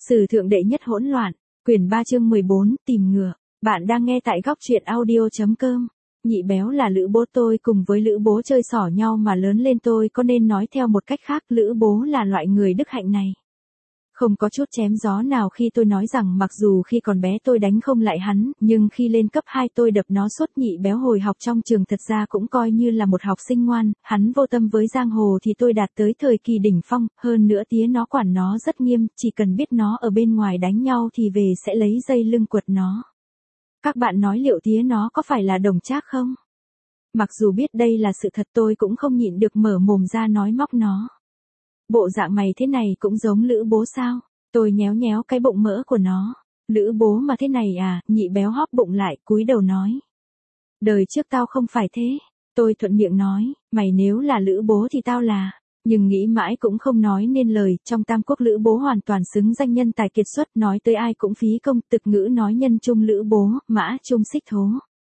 Sử thượng đệ nhất hỗn loạn, quyển 3 chương 14, tìm ngựa. Bạn đang nghe tại góc truyện audio.com. Nhị béo là Lữ bố, tôi cùng với Lữ bố chơi xỏ nhau mà lớn lên, tôi có nên nói theo một cách khác, Lữ bố là loại người đức hạnh này. Không có chút chém gió nào khi tôi nói rằng mặc dù khi còn bé tôi đánh không lại hắn, nhưng khi lên cấp 2 tôi đập nó suốt. Nhị béo hồi học trong trường thật ra cũng coi như là một học sinh ngoan, hắn vô tâm với giang hồ thì tôi đạt tới thời kỳ đỉnh phong, hơn nữa tía nó quản nó rất nghiêm, chỉ cần biết nó ở bên ngoài đánh nhau thì về sẽ lấy dây lưng quật nó. Các bạn nói liệu tía nó có phải là Đồng Trác không? Mặc dù biết đây là sự thật tôi cũng không nhịn được mở mồm ra nói móc nó. Bộ dạng mày thế này cũng giống Lữ bố sao? Tôi nhéo nhéo cái bụng mỡ của nó. Lữ bố mà thế này à? Nhị béo hóp bụng lại cúi đầu nói. Đời trước tao không phải thế. Tôi thuận miệng nói, mày nếu là Lữ bố thì tao là. Nhưng nghĩ mãi cũng không nói nên lời, trong Tam Quốc Lữ bố hoàn toàn xứng danh nhân tài kiệt xuất, nói tới ai cũng phí công, tục ngữ nói nhân trung Lữ bố, mã trung Xích Thố.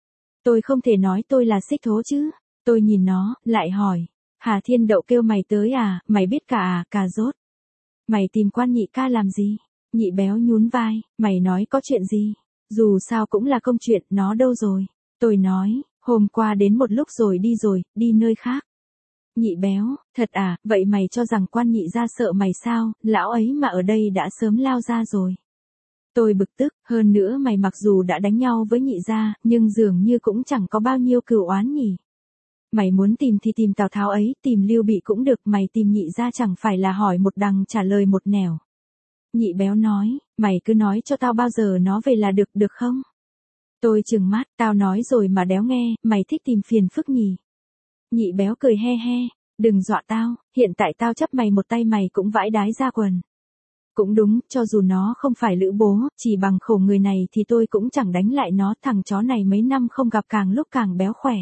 Tôi không thể nói tôi là Xích Thố chứ. Tôi nhìn nó, lại hỏi. Hà Thiên Đậu kêu mày tới à, mày biết cả à, cà rốt. Mày tìm Quan nhị ca làm gì? Nhị béo nhún vai, mày nói có chuyện gì? Dù sao cũng là công chuyện, nó đâu rồi? Tôi nói, hôm qua đến một lúc rồi, đi nơi khác. Nhị béo, thật à, vậy mày cho rằng Quan nhị gia sợ mày sao, lão ấy mà ở đây đã sớm lao ra rồi. Tôi bực tức, hơn nữa mày mặc dù đã đánh nhau với nhị gia, nhưng dường như cũng chẳng có bao nhiêu cừu oán nhỉ. Mày muốn tìm thì tìm Tào Tháo ấy, tìm Lưu Bị cũng được, mày tìm nhị gia chẳng phải là hỏi một đằng trả lời một nẻo. Nhị béo nói, mày cứ nói cho tao bao giờ nó về là được không? Tôi trừng mắt, tao nói rồi mà đéo nghe, mày thích tìm phiền phức nhỉ? Nhị béo cười he he, đừng dọa tao, hiện tại tao chấp mày một tay mày cũng vãi đái ra quần. Cũng đúng, cho dù nó không phải Lữ bố, chỉ bằng khổ người này thì tôi cũng chẳng đánh lại nó, thằng chó này mấy năm không gặp càng lúc càng béo khỏe.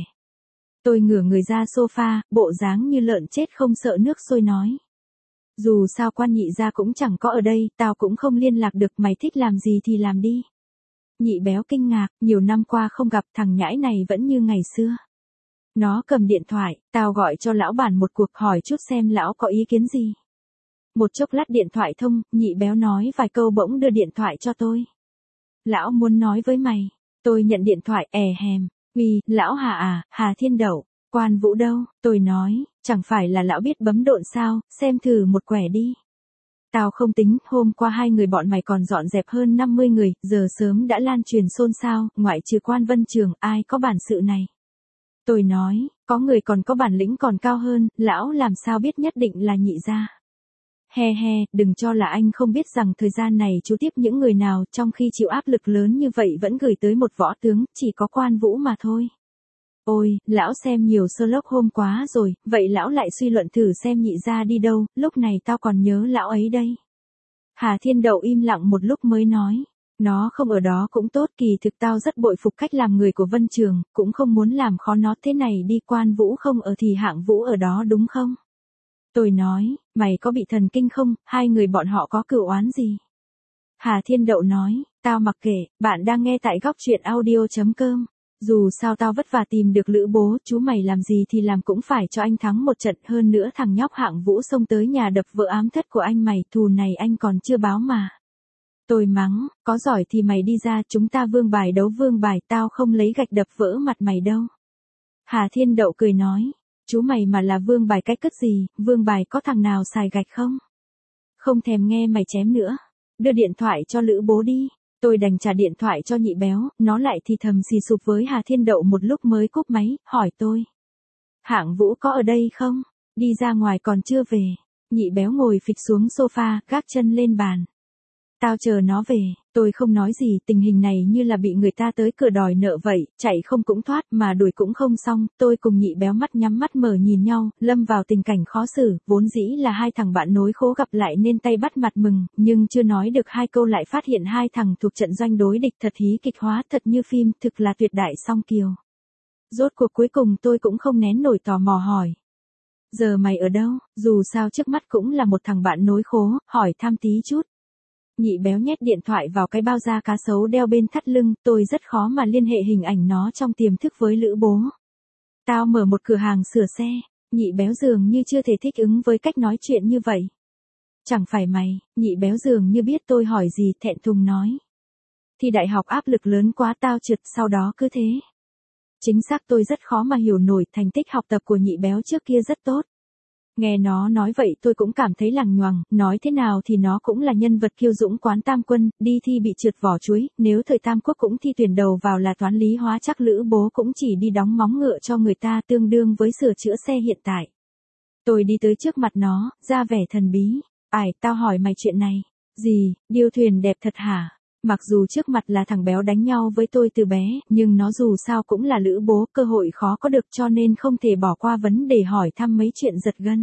Tôi ngửa người ra sofa, bộ dáng như lợn chết không sợ nước sôi nói. Dù sao Quan nhị gia cũng chẳng có ở đây, tao cũng không liên lạc được, mày thích làm gì thì làm đi. Nhị béo kinh ngạc, nhiều năm qua không gặp, thằng nhãi này vẫn như ngày xưa. Nó cầm điện thoại, tao gọi cho lão bản một cuộc, hỏi chút xem lão có ý kiến gì. Một chốc lát điện thoại thông, nhị béo nói vài câu bỗng đưa điện thoại cho tôi. Lão muốn nói với mày. Tôi nhận điện thoại, hèm. Uy, lão Hà à, Hà Thiên Đậu, Quan Vũ đâu? Tôi nói, chẳng phải là lão biết bấm độn sao, xem thử một quẻ đi. Tao không tính, hôm qua hai người bọn mày còn dọn dẹp hơn 50 người, giờ sớm đã lan truyền xôn xao, ngoại trừ Quan Vân Trường, ai có bản sự này. Tôi nói, có người còn có bản lĩnh còn cao hơn, lão làm sao biết nhất định là nhị gia. He he, đừng cho là anh không biết rằng thời gian này chú tiếp những người nào trong khi chịu áp lực lớn như vậy vẫn gửi tới một võ tướng, chỉ có Quan Vũ mà thôi. Ôi, lão xem nhiều Sherlock Holmes quá rồi, vậy lão lại suy luận thử xem nhị gia đi đâu, lúc này tao còn nhớ lão ấy đây. Hà Thiên Đậu im lặng một lúc mới nói, nó không ở đó cũng tốt, kỳ thực tao rất bội phục cách làm người của Vân Trường, cũng không muốn làm khó nó, thế này đi, Quan Vũ không ở thì Hạng Vũ ở đó đúng không? Tôi nói, mày có bị thần kinh không, hai người bọn họ có cừu oán gì? Hà Thiên Đậu nói, tao mặc kệ, bạn đang nghe tại góc truyện audio.com. Dù sao tao vất vả tìm được Lữ bố, chú mày làm gì thì làm cũng phải cho anh thắng một trận, hơn nữa thằng nhóc Hạng Vũ xông tới nhà đập vỡ ám thất của anh mày, thù này anh còn chưa báo mà. Tôi mắng, có giỏi thì mày đi ra, chúng ta vương bài đấu vương bài, tao không lấy gạch đập vỡ mặt mày đâu. Hà Thiên Đậu cười nói. Chú mày mà là vương bài cái cất gì, vương bài có thằng nào xài gạch không? Không thèm nghe mày chém nữa. Đưa điện thoại cho Lữ bố đi. Tôi đành trả điện thoại cho nhị béo, nó lại thì thầm xì sụp với Hà Thiên Đậu một lúc mới cúp máy, hỏi tôi. Hạng Vũ có ở đây không? Đi ra ngoài còn chưa về. Nhị béo ngồi phịch xuống sofa, gác chân lên bàn. Tao chờ nó về, tôi không nói gì, tình hình này như là bị người ta tới cửa đòi nợ vậy, chạy không cũng thoát mà đuổi cũng không xong, tôi cùng nhị béo mắt nhắm mắt mở nhìn nhau, lâm vào tình cảnh khó xử, vốn dĩ là hai thằng bạn nối khố gặp lại nên tay bắt mặt mừng, nhưng chưa nói được hai câu lại phát hiện hai thằng thuộc trận doanh đối địch, thật hí kịch hóa, thật như phim, thực là tuyệt đại song kiều. Rốt cuộc cuối cùng tôi cũng không nén nổi tò mò hỏi. Giờ mày ở đâu, dù sao trước mắt cũng là một thằng bạn nối khố, hỏi thăm tí chút. Nhị béo nhét điện thoại vào cái bao da cá sấu đeo bên thắt lưng, tôi rất khó mà liên hệ hình ảnh nó trong tiềm thức với Lữ bố. Tao mở một cửa hàng sửa xe, nhị béo dường như chưa thể thích ứng với cách nói chuyện như vậy. Chẳng phải mày, nhị béo dường như biết tôi hỏi gì thẹn thùng nói. Thi đại học áp lực lớn quá tao trượt sau đó cứ thế. Chính xác tôi rất khó mà hiểu nổi thành tích học tập của nhị béo trước kia rất tốt. Nghe nó nói vậy tôi cũng cảm thấy lằng nhoằng, nói thế nào thì nó cũng là nhân vật kiêu dũng quán tam quân, đi thi bị trượt vỏ chuối, nếu thời Tam Quốc cũng thi tuyển đầu vào là toán lý hóa chắc Lữ Bố cũng chỉ đi đóng móng ngựa cho người ta tương đương với sửa chữa xe hiện tại. Tôi đi tới trước mặt nó, ra vẻ thần bí. Ải, tao hỏi mày chuyện này. Gì, điêu thuyền đẹp thật hả? Mặc dù trước mặt là thằng béo đánh nhau với tôi từ bé, nhưng nó dù sao cũng là Lữ Bố, cơ hội khó có được cho nên không thể bỏ qua vấn đề hỏi thăm mấy chuyện giật gân.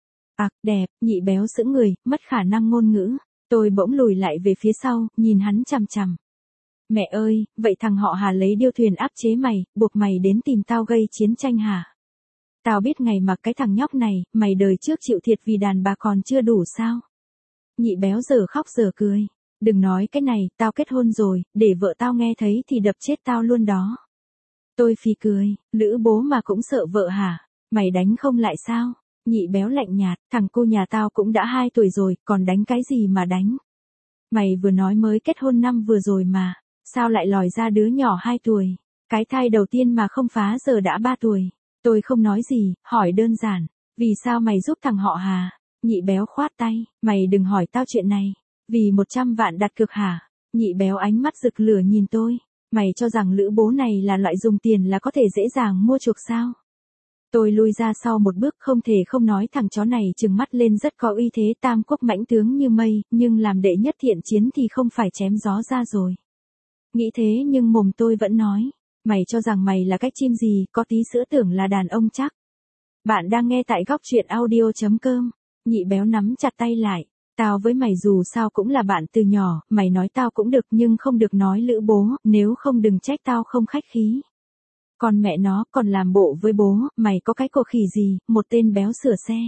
Đẹp, nhị béo sững người, mất khả năng ngôn ngữ. Tôi bỗng lùi lại về phía sau, nhìn hắn chằm chằm. Mẹ ơi, vậy thằng họ Hà lấy điêu thuyền áp chế mày, buộc mày đến tìm tao gây chiến tranh hả? Tao biết ngày mà cái thằng nhóc này, mày đời trước chịu thiệt vì đàn bà còn chưa đủ sao? Nhị béo giờ khóc giờ cười. Đừng nói cái này, tao kết hôn rồi, để vợ tao nghe thấy thì đập chết tao luôn đó. Tôi phì cười, Lữ Bố mà cũng sợ vợ hả? Mày đánh không lại sao? Nhị béo lạnh nhạt, thằng cu nhà tao cũng đã 2 tuổi rồi, còn đánh cái gì mà đánh? Mày vừa nói mới kết hôn năm vừa rồi mà, sao lại lòi ra đứa nhỏ 2 tuổi? Cái thai đầu tiên mà không phá giờ đã 3 tuổi. Tôi không nói gì, hỏi đơn giản, vì sao mày giúp thằng họ Hà? Nhị béo khoát tay, mày đừng hỏi tao chuyện này. Vì 100 vạn đặt cược hả? Nhị béo ánh mắt rực lửa nhìn tôi. Mày cho rằng Lữ Bố này là loại dùng tiền là có thể dễ dàng mua chuộc sao? Tôi lui ra sau một bước không thể không nói thằng chó này trừng mắt lên rất có uy thế Tam Quốc mãnh tướng như mây, nhưng làm đệ nhất thiện chiến thì không phải chém gió ra rồi. Nghĩ thế nhưng mồm tôi vẫn nói. Mày cho rằng mày là cách chim gì, có tí sữa tưởng là đàn ông chắc. Bạn đang nghe tại góc truyện audio.com. Nhị béo nắm chặt tay lại. Tao với mày dù sao cũng là bạn từ nhỏ, mày nói tao cũng được nhưng không được nói Lữ Bố, nếu không đừng trách tao không khách khí. Còn mẹ nó còn làm bộ với bố, mày có cái cổ khỉ gì, một tên béo sửa xe.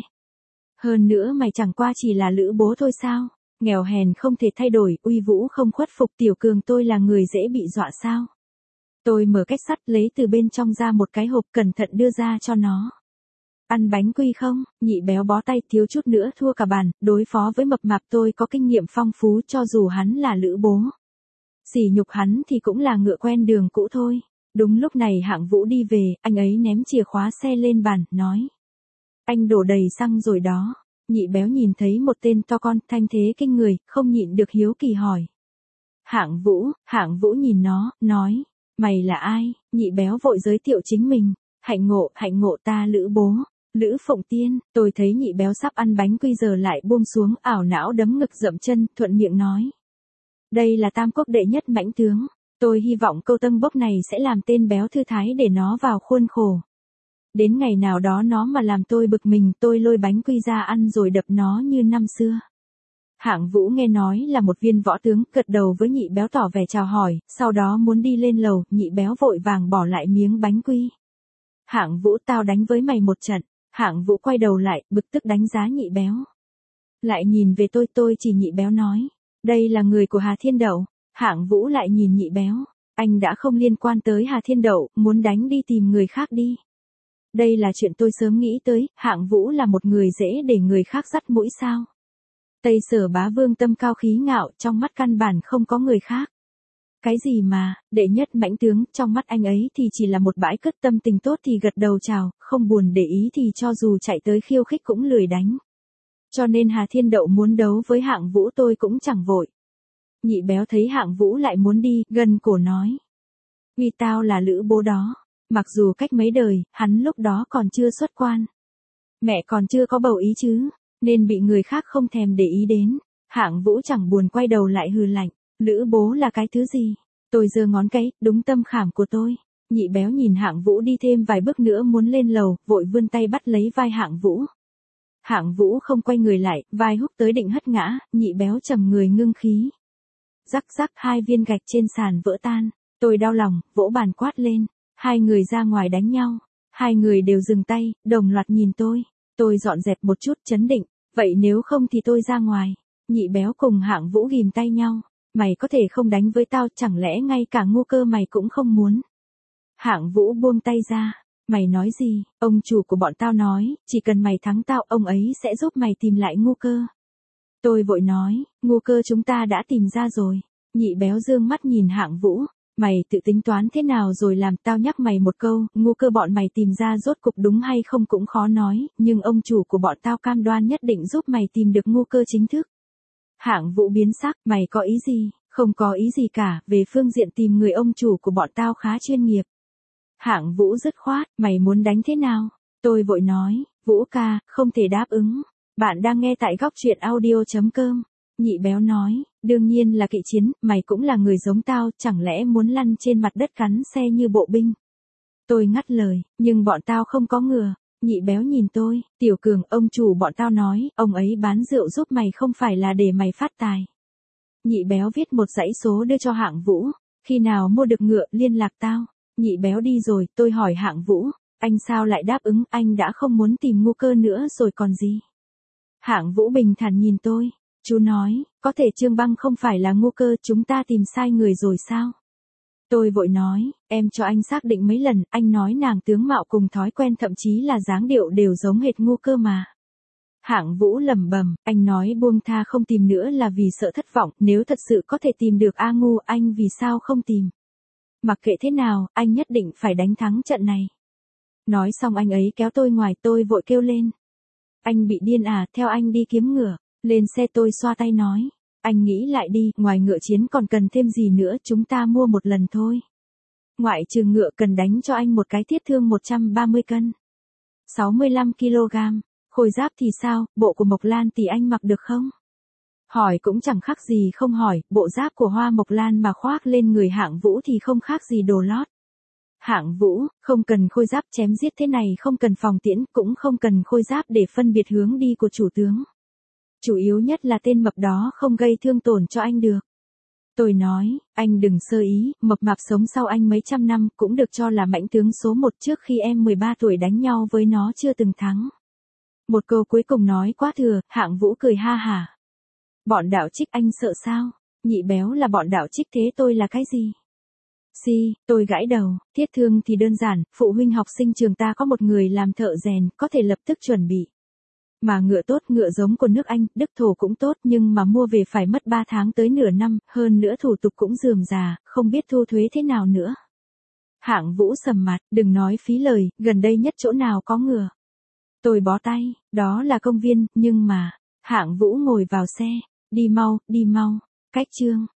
Hơn nữa mày chẳng qua chỉ là Lữ Bố thôi sao, nghèo hèn không thể thay đổi, uy vũ không khuất phục tiểu cường tôi là người dễ bị dọa sao. Tôi mở két sắt lấy từ bên trong ra một cái hộp cẩn thận đưa ra cho nó. Ăn bánh quy không? Nhị béo bó tay thiếu chút nữa thua cả bàn, đối phó với mập mạp tôi có kinh nghiệm phong phú cho dù hắn là Lữ Bố. Sỉ nhục hắn thì cũng là ngựa quen đường cũ thôi. Đúng lúc này Hạng Vũ đi về, anh ấy ném chìa khóa xe lên bàn, nói. Anh đổ đầy xăng rồi đó. Nhị béo nhìn thấy một tên to con, thanh thế kinh người, không nhịn được hiếu kỳ hỏi. Hạng Vũ nhìn nó, nói. Mày là ai? Nhị béo vội giới thiệu chính mình. Hạnh ngộ ta Lữ Bố. Lữ Phụng Tiên, tôi thấy nhị béo sắp ăn bánh quy giờ lại buông xuống, ảo não đấm ngực dậm chân, thuận miệng nói. Đây là Tam Quốc đệ nhất mãnh tướng. Tôi hy vọng câu tân bốc này sẽ làm tên béo thư thái để nó vào khuôn khổ. Đến ngày nào đó nó mà làm tôi bực mình, tôi lôi bánh quy ra ăn rồi đập nó như năm xưa. Hạng Vũ nghe nói là một viên võ tướng, gật đầu với nhị béo tỏ vẻ chào hỏi, sau đó muốn đi lên lầu, nhị béo vội vàng bỏ lại miếng bánh quy. Hạng Vũ tao đánh với mày một trận. Hạng Vũ quay đầu lại, bực tức đánh giá nhị béo. Lại nhìn về tôi chỉ nhị béo nói. Đây là người của Hà Thiên Đậu. Hạng Vũ lại nhìn nhị béo. Anh đã không liên quan tới Hà Thiên Đậu, muốn đánh đi tìm người khác đi. Đây là chuyện tôi sớm nghĩ tới, Hạng Vũ là một người dễ để người khác dắt mũi sao. Tây Sở Bá Vương tâm cao khí ngạo, trong mắt căn bản không có người khác. Cái gì mà, đệ nhất mãnh tướng, trong mắt anh ấy thì chỉ là một bãi cất tâm tình tốt thì gật đầu chào, không buồn để ý thì cho dù chạy tới khiêu khích cũng lười đánh. Cho nên Hà Thiên Đậu muốn đấu với Hạng Vũ tôi cũng chẳng vội. Nhị béo thấy Hạng Vũ lại muốn đi, gần cổ nói. Vì tao là Lữ Bố đó. Mặc dù cách mấy đời, hắn lúc đó còn chưa xuất quan. Mẹ còn chưa có bầu ý chứ, nên bị người khác không thèm để ý đến. Hạng Vũ chẳng buồn quay đầu lại hừ lạnh. Lữ Bố là cái thứ gì? Tôi giơ ngón cái, đúng tâm khảm của tôi. Nhị béo nhìn Hạng Vũ đi thêm vài bước nữa muốn lên lầu, vội vươn tay bắt lấy vai Hạng Vũ. Hạng Vũ không quay người lại, vai húc tới định hất ngã, nhị béo trầm người ngưng khí. Rắc rắc 2 viên gạch trên sàn vỡ tan. Tôi đau lòng, vỗ bàn quát lên. 2 người ra ngoài đánh nhau. 2 người đều dừng tay, đồng loạt nhìn tôi. Tôi dọn dẹp một chút chấn định. Vậy nếu không thì tôi ra ngoài. Nhị béo cùng Hạng Vũ ghìm tay nhau. Mày có thể không đánh với tao, chẳng lẽ ngay cả ngu cơ mày cũng không muốn. Hạng Vũ buông tay ra. Mày nói gì? Ông chủ của bọn tao nói, chỉ cần mày thắng tao, ông ấy sẽ giúp mày tìm lại ngu cơ. Tôi vội nói, ngu cơ chúng ta đã tìm ra rồi. Nhị béo dương mắt nhìn Hạng Vũ, mày tự tính toán thế nào rồi làm tao nhắc mày một câu, ngu cơ bọn mày tìm ra rốt cục đúng hay không cũng khó nói, nhưng ông chủ của bọn tao cam đoan nhất định giúp mày tìm được ngu cơ chính thức. Hạng Vũ biến sắc, mày có ý gì? Không có ý gì cả, về phương diện tìm người ông chủ của bọn tao khá chuyên nghiệp. Hạng Vũ dứt khoát, mày muốn đánh thế nào? Tôi vội nói, Vũ ca, không thể đáp ứng. Bạn đang nghe tại góc truyện audio.com. Nhị béo nói, đương nhiên là kỵ chiến, mày cũng là người giống tao, chẳng lẽ muốn lăn trên mặt đất cắn xe như bộ binh. Tôi ngắt lời, nhưng bọn tao không có ngựa. Nhị béo nhìn tôi, Tiểu Cường, ông chủ bọn tao nói, ông ấy bán rượu giúp mày không phải là để mày phát tài. Nhị béo viết một dãy số đưa cho Hạng Vũ, khi nào mua được ngựa liên lạc tao. Nhị béo đi rồi, tôi hỏi Hạng Vũ, anh sao lại đáp ứng, anh đã không muốn tìm ngu cơ nữa rồi còn gì. Hạng Vũ bình thản nhìn tôi, chú nói, có thể Trương Băng không phải là ngu cơ, chúng ta tìm sai người rồi sao? Tôi vội nói, em cho anh xác định mấy lần, anh nói nàng tướng mạo cùng thói quen thậm chí là dáng điệu đều giống hệt ngu cơ mà. Hạng Vũ lẩm bẩm, anh nói buông tha không tìm nữa là vì sợ thất vọng, nếu thật sự có thể tìm được A Ngu, anh vì sao không tìm? Mặc kệ thế nào, anh nhất định phải đánh thắng trận này. Nói xong anh ấy kéo tôi ngoài, tôi vội kêu lên. Anh bị điên à, theo anh đi kiếm ngựa. Lên xe tôi xoa tay nói. Anh nghĩ lại đi, ngoài ngựa chiến còn cần thêm gì nữa, chúng ta mua một lần thôi. Ngoại trừ ngựa cần đánh cho anh một cái thiết thương 130 cân. 65 kg. Khôi giáp thì sao, bộ của Mộc Lan thì anh mặc được không? Hỏi cũng chẳng khác gì không hỏi, bộ giáp của Hoa Mộc Lan mà khoác lên người Hạng Vũ thì không khác gì đồ lót. Hạng Vũ, không cần khôi giáp chém giết thế này, không cần phòng tiễn, cũng không cần khôi giáp để phân biệt hướng đi của chủ tướng. Chủ yếu nhất là tên mập đó không gây thương tổn cho anh được. Tôi nói, anh đừng sơ ý, mập mạp sống sau anh mấy trăm năm cũng được cho là mãnh tướng số 1, trước khi em 13 tuổi đánh nhau với nó chưa từng thắng. Một câu cuối cùng nói quá thừa, Hạng Vũ cười ha hả. Bọn đạo trích anh sợ sao? Nhị béo là bọn đạo trích, thế tôi là cái gì? Tôi gãi đầu, thiết thương thì đơn giản, phụ huynh học sinh trường ta có một người làm thợ rèn, có thể lập tức chuẩn bị. Mà ngựa tốt, ngựa giống của nước Anh, Đức Thổ cũng tốt, nhưng mà mua về phải mất 3 tháng tới nửa năm, hơn nữa thủ tục cũng rườm rà, không biết thu thuế thế nào nữa. Hạng Vũ sầm mặt, đừng nói phí lời, gần đây nhất chỗ nào có ngựa. Tôi bó tay, đó là công viên, nhưng mà, Hạng Vũ ngồi vào xe, đi mau, cách chương.